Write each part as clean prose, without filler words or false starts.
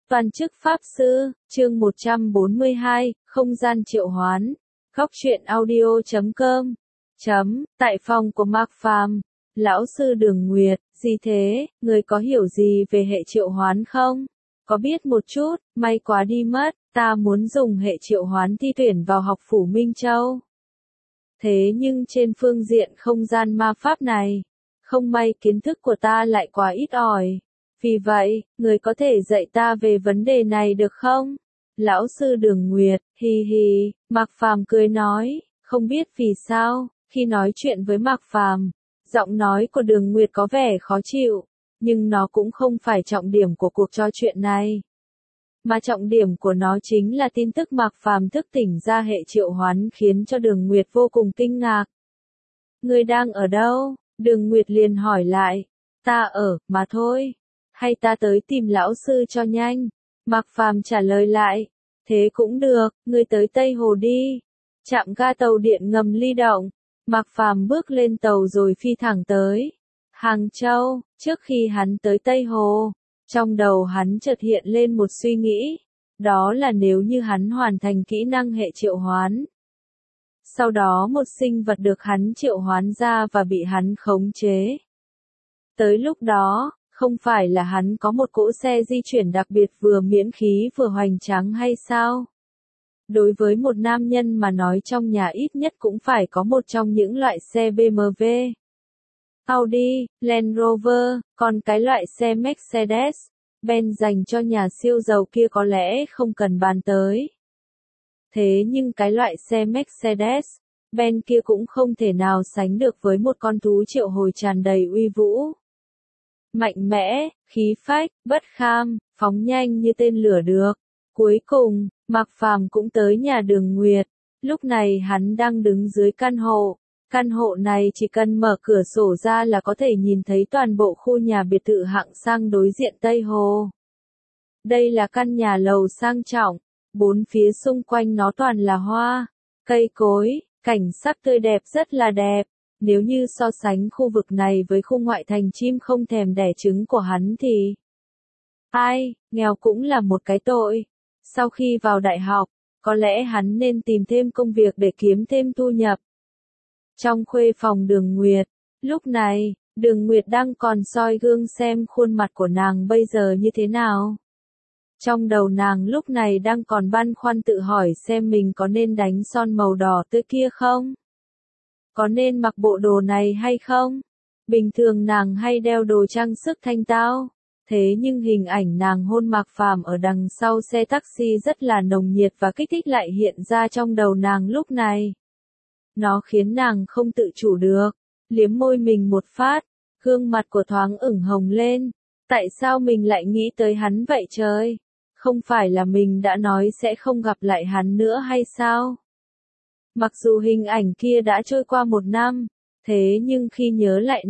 Toàn chức Pháp Sư, chương 142, không gian triệu hoán. Góc truyện audio.com. Tại phòng của Mạc Phàm, lão sư Đường Nguyệt, gì thế, người có hiểu gì về hệ triệu hoán không? Có biết một chút, may quá đi mất, ta muốn dùng hệ triệu hoán thi tuyển vào học phủ Minh Châu. Thế nhưng trên phương diện không gian ma pháp này, không may kiến thức của ta lại quá ít ỏi. Vì vậy, người có thể dạy ta về vấn đề này được không? Lão sư Đường Nguyệt, hì hì, Mạc Phàm cười nói, không biết vì sao, khi nói chuyện với Mạc Phàm, giọng nói của Đường Nguyệt có vẻ khó chịu, nhưng nó cũng không phải trọng điểm của cuộc trò chuyện này. Mà trọng điểm của nó chính là tin tức Mạc Phàm thức tỉnh ra hệ triệu hoán khiến cho Đường Nguyệt vô cùng kinh ngạc. Người đang ở đâu? Đường Nguyệt liền hỏi lại. Ta ở, mà thôi. Hay ta tới tìm lão sư cho nhanh? Mạc Phàm trả lời lại. Thế cũng được, ngươi tới Tây Hồ đi. Trạm ga tàu điện ngầm Ly Động. Mạc Phàm bước lên tàu rồi phi thẳng tới Hàng Châu. Trước khi hắn tới Tây Hồ, trong đầu hắn chợt hiện lên một suy nghĩ. Đó là nếu như hắn hoàn thành kỹ năng hệ triệu hoán, sau đó một sinh vật được hắn triệu hoán ra và bị hắn khống chế. Tới lúc đó, không phải là hắn có một cỗ xe di chuyển đặc biệt vừa miễn khí vừa hoành tráng hay sao? Đối với một nam nhân mà nói trong nhà ít nhất cũng phải có một trong những loại xe BMW, Audi, Land Rover, còn cái loại xe Mercedes, Benz dành cho nhà siêu giàu kia có lẽ không cần bàn tới. Thế nhưng cái loại xe Mercedes, Benz kia cũng không thể nào sánh được với một con thú triệu hồi tràn đầy uy vũ. Mạnh mẽ, khí phách, bất kham, phóng nhanh như tên lửa được. Cuối cùng, Mạc Phàm cũng tới nhà Đường Nguyệt. Lúc này hắn đang đứng dưới căn hộ. Căn hộ này chỉ cần mở cửa sổ ra là có thể nhìn thấy toàn bộ khu nhà biệt thự hạng sang đối diện Tây Hồ. Đây là căn nhà lầu sang trọng. Bốn phía xung quanh nó toàn là hoa, cây cối, cảnh sắc tươi đẹp rất là đẹp. Nếu như so sánh khu vực này với khu ngoại thành chim không thèm đẻ trứng của hắn thì ai, nghèo cũng là một cái tội. Sau khi vào đại học, có lẽ hắn nên tìm thêm công việc để kiếm thêm thu nhập. Trong khuê phòng Đường Nguyệt, lúc này, Đường Nguyệt đang còn soi gương xem khuôn mặt của nàng bây giờ như thế nào. Trong đầu nàng lúc này đang còn băn khoăn tự hỏi xem mình có nên đánh son màu đỏ tươi kia không? Có nên mặc bộ đồ này hay không? Bình thường nàng hay đeo đồ trang sức thanh tao. Thế nhưng hình ảnh nàng hôn Mạc Phàm ở đằng sau xe taxi rất là nồng nhiệt và kích thích lại hiện ra trong đầu nàng lúc này. Nó khiến nàng không tự chủ được, liếm môi mình một phát, gương mặt của thoáng ửng hồng lên. Tại sao mình lại nghĩ tới hắn vậy trời? Không phải là mình đã nói sẽ không gặp lại hắn nữa hay sao? Mặc dù hình ảnh kia đã trôi qua 1 năm, thế nhưng khi nhớ lại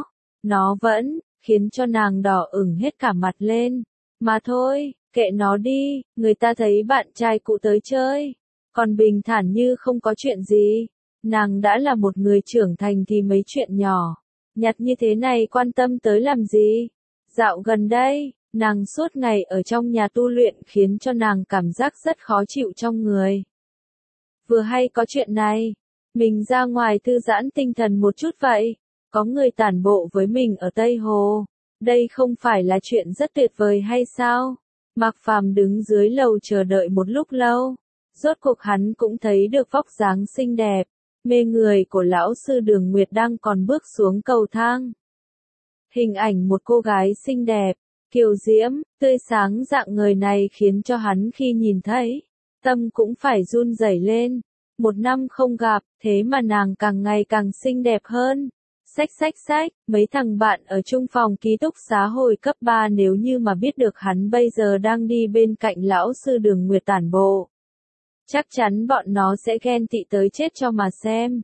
nó vẫn khiến cho nàng đỏ ửng hết cả mặt lên. Mà thôi, kệ nó đi, người ta thấy bạn trai cũ tới chơi, còn bình thản như không có chuyện gì. Nàng đã là một người trưởng thành thì mấy chuyện nhỏ nhặt như thế này quan tâm tới làm gì? Dạo gần đây, nàng suốt ngày ở trong nhà tu luyện khiến cho nàng cảm giác rất khó chịu trong người. Vừa hay có chuyện này, mình ra ngoài thư giãn tinh thần một chút vậy, có người tản bộ với mình ở Tây Hồ, đây không phải là chuyện rất tuyệt vời hay sao? Mạc Phàm đứng dưới lầu chờ đợi một lúc lâu, rốt cuộc hắn cũng thấy được vóc dáng xinh đẹp, mê người của lão sư Đường Nguyệt đang còn bước xuống cầu thang. Hình ảnh một cô gái xinh đẹp, kiều diễm, tươi sáng dạng người này khiến cho hắn khi nhìn thấy, tâm cũng phải run rẩy lên. 1 năm không gặp, thế mà nàng càng ngày càng xinh đẹp hơn. Xách, mấy thằng bạn ở chung phòng ký túc xá hồi cấp 3 nếu như mà biết được hắn bây giờ đang đi bên cạnh lão sư Đường Nguyệt tản bộ, chắc chắn bọn nó sẽ ghen tị tới chết cho mà xem.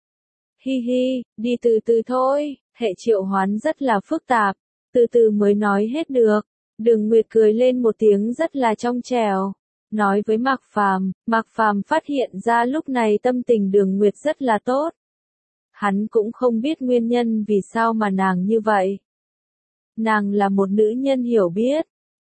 Hi hi, đi từ từ thôi, hệ triệu hoán rất là phức tạp, từ từ mới nói hết được. Đường Nguyệt cười lên một tiếng rất là trong trẻo, nói với Mạc Phàm phát hiện ra lúc này tâm tình Đường Nguyệt rất là tốt. Hắn cũng không biết nguyên nhân vì sao mà nàng như vậy. Nàng là một nữ nhân hiểu biết,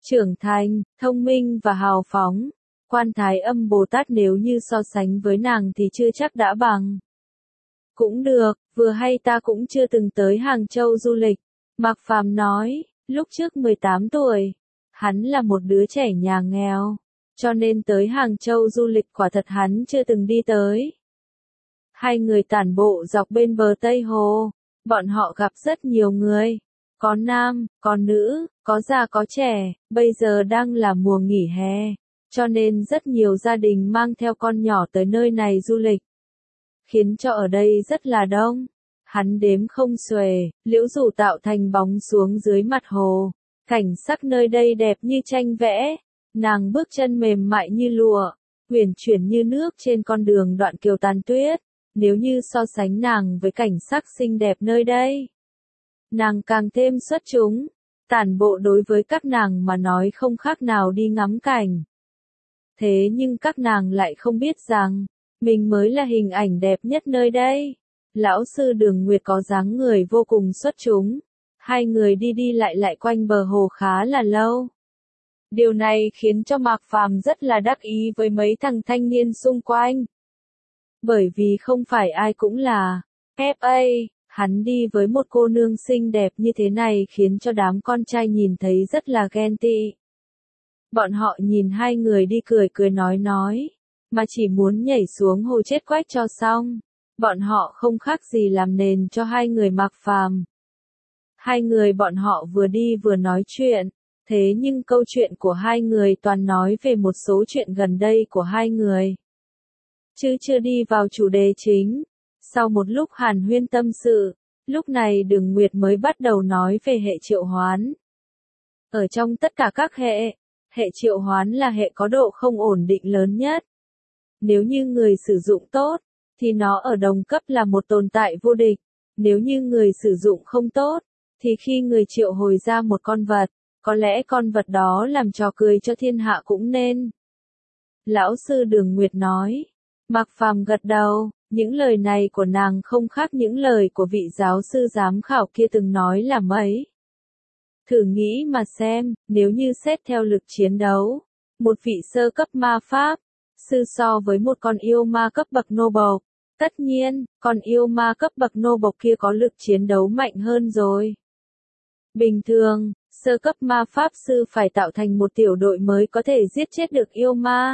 trưởng thành, thông minh và hào phóng. Quan Thái Âm Bồ Tát nếu như so sánh với nàng thì chưa chắc đã bằng. Cũng được, vừa hay ta cũng chưa từng tới Hàng Châu du lịch. Mạc Phàm nói, lúc trước 18 tuổi, hắn là một đứa trẻ nhà nghèo, cho nên tới Hàng Châu du lịch quả thật hắn chưa từng đi tới. Hai người tản bộ dọc bên bờ Tây Hồ, bọn họ gặp rất nhiều người, có nam, có nữ, có già có trẻ, bây giờ đang là mùa nghỉ hè, cho nên rất nhiều gia đình mang theo con nhỏ tới nơi này du lịch, khiến cho ở đây rất là đông. Hắn đếm không xuể, liễu rủ tạo thành bóng xuống dưới mặt hồ, cảnh sắc nơi đây đẹp như tranh vẽ, nàng bước chân mềm mại như lụa, uyển chuyển như nước trên con đường đoạn kiều tàn tuyết. Nếu như so sánh nàng với cảnh sắc xinh đẹp nơi đây, nàng càng thêm xuất chúng. Tản bộ đối với các nàng mà nói không khác nào đi ngắm cảnh. Thế nhưng các nàng lại không biết rằng, mình mới là hình ảnh đẹp nhất nơi đây. Lão sư Đường Nguyệt có dáng người vô cùng xuất chúng. Hai người đi đi lại quanh bờ hồ khá là lâu. Điều này khiến cho Mạc Phàm rất là đắc ý với mấy thằng thanh niên xung quanh. Bởi vì không phải ai cũng là FA, hắn đi với một cô nương xinh đẹp như thế này khiến cho đám con trai nhìn thấy rất là ghen tị. Bọn họ nhìn hai người đi cười nói, mà chỉ muốn nhảy xuống hồ chết quách cho xong. Bọn họ không khác gì làm nền cho hai người Mạc Phàm. Hai người bọn họ vừa đi vừa nói chuyện, thế nhưng câu chuyện của hai người toàn nói về một số chuyện gần đây của hai người. Chứ chưa đi vào chủ đề chính. Sau một lúc hàn huyên tâm sự, lúc này Đường Nguyệt mới bắt đầu nói về hệ triệu hoán. Ở trong tất cả các hệ triệu hoán là hệ có độ không ổn định lớn nhất. Nếu như người sử dụng tốt, thì nó ở đồng cấp là một tồn tại vô địch. Nếu như người sử dụng không tốt, thì khi người triệu hồi ra một con vật, có lẽ con vật đó làm trò cười cho thiên hạ cũng nên. Lão sư Đường Nguyệt nói. Mạc Phàm gật đầu, những lời này của nàng không khác những lời của vị giáo sư giám khảo kia từng nói là mấy. Thử nghĩ mà xem, nếu như xét theo lực chiến đấu, một vị sơ cấp ma pháp sư so với một con yêu ma cấp bậc nô bộc, tất nhiên, con yêu ma cấp bậc nô bộc kia có lực chiến đấu mạnh hơn rồi. Bình thường, sơ cấp ma pháp sư phải tạo thành một tiểu đội mới có thể giết chết được yêu ma.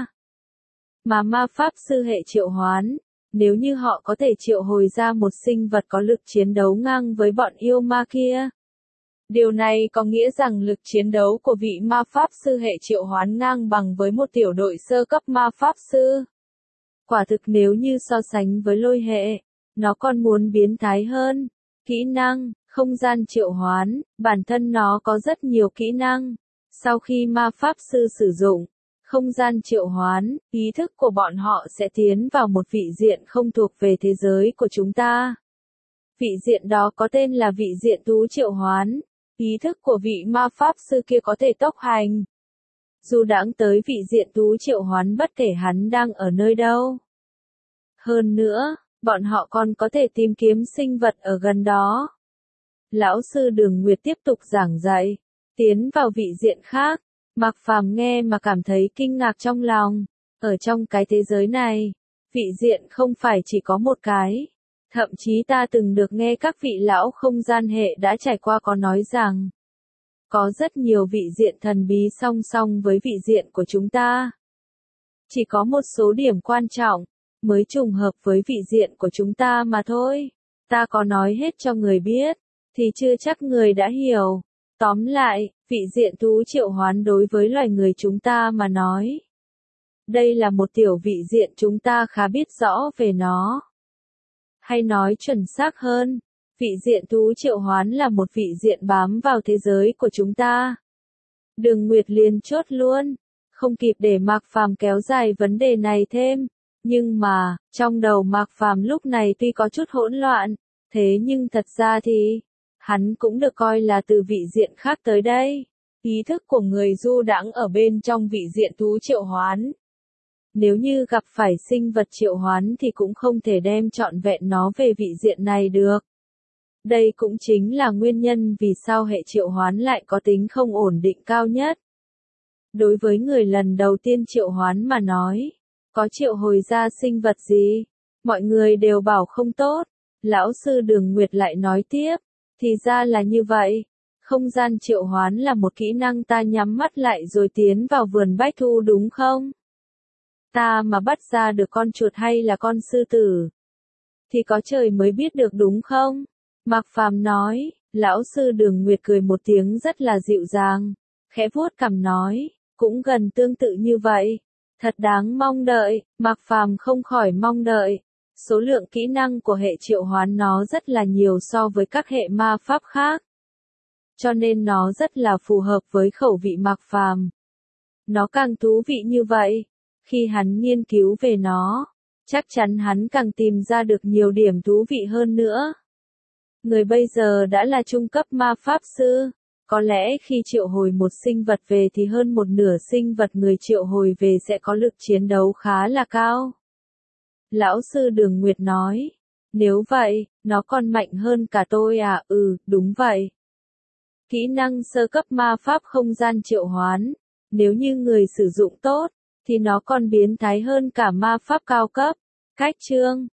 Mà ma pháp sư hệ triệu hoán, nếu như họ có thể triệu hồi ra một sinh vật có lực chiến đấu ngang với bọn yêu ma kia. Điều này có nghĩa rằng lực chiến đấu của vị ma pháp sư hệ triệu hoán ngang bằng với một tiểu đội sơ cấp ma pháp sư. Quả thực nếu như so sánh với lôi hệ, nó còn muốn biến thái hơn. Kỹ năng, không gian triệu hoán, bản thân nó có rất nhiều kỹ năng. Sau khi ma pháp sư sử dụng không gian triệu hoán, ý thức của bọn họ sẽ tiến vào một vị diện không thuộc về thế giới của chúng ta. Vị diện đó có tên là vị diện tú triệu hoán. Ý thức của vị ma pháp sư kia có thể tốc hành. Dù đãng tới vị diện tú triệu hoán bất kể hắn đang ở nơi đâu. Hơn nữa, bọn họ còn có thể tìm kiếm sinh vật ở gần đó. Lão sư Đường Nguyệt tiếp tục giảng dạy, tiến vào vị diện khác. Mạc Phàm nghe mà cảm thấy kinh ngạc trong lòng. Ở trong cái thế giới này, vị diện không phải chỉ có một cái. Thậm chí ta từng được nghe các vị lão không gian hệ đã trải qua có nói rằng, có rất nhiều vị diện thần bí song song với vị diện của chúng ta. Chỉ có một số điểm quan trọng, mới trùng hợp với vị diện của chúng ta mà thôi. Ta có nói hết cho người biết, thì chưa chắc người đã hiểu. Tóm lại, vị diện thú triệu hoán đối với loài người chúng ta mà nói. Đây là một tiểu vị diện chúng ta khá biết rõ về nó. Hay nói chuẩn xác hơn, vị diện thú triệu hoán là một vị diện bám vào thế giới của chúng ta. Đường Nguyệt liền chốt luôn, không kịp để Mạc Phàm kéo dài vấn đề này thêm. Nhưng mà, trong đầu Mạc Phàm lúc này tuy có chút hỗn loạn, thế nhưng thật ra thì, hắn cũng được coi là từ vị diện khác tới đây. Ý thức của người du đãng ở bên trong vị diện thú triệu hoán. Nếu như gặp phải sinh vật triệu hoán thì cũng không thể đem trọn vẹn nó về vị diện này được. Đây cũng chính là nguyên nhân vì sao hệ triệu hoán lại có tính không ổn định cao nhất. Đối với người lần đầu tiên triệu hoán mà nói, có triệu hồi ra sinh vật gì? Mọi người đều bảo không tốt. Lão sư Đường Nguyệt lại nói tiếp, thì ra là như vậy. Không gian triệu hoán là một kỹ năng ta nhắm mắt lại rồi tiến vào vườn bách thu đúng không? Ta mà bắt ra được con chuột hay là con sư tử? Thì có trời mới biết được đúng không? Mạc Phàm nói, lão sư Đường Nguyệt cười một tiếng rất là dịu dàng, khẽ vuốt cằm nói, cũng gần tương tự như vậy. Thật đáng mong đợi, Mạc Phàm không khỏi mong đợi. Số lượng kỹ năng của hệ triệu hoán nó rất là nhiều so với các hệ ma pháp khác. Cho nên nó rất là phù hợp với khẩu vị Mạc Phàm. Nó càng thú vị như vậy, khi hắn nghiên cứu về nó, chắc chắn hắn càng tìm ra được nhiều điểm thú vị hơn nữa. Người bây giờ đã là trung cấp ma pháp sư, có lẽ khi triệu hồi một sinh vật về thì hơn một nửa sinh vật người triệu hồi về sẽ có lực chiến đấu khá là cao. Lão sư Đường Nguyệt nói, nếu vậy, nó còn mạnh hơn cả tôi à? Đúng vậy. Kỹ năng sơ cấp ma pháp không gian triệu hoán, nếu như người sử dụng tốt, thì nó còn biến thái hơn cả ma pháp cao cấp. Cách chương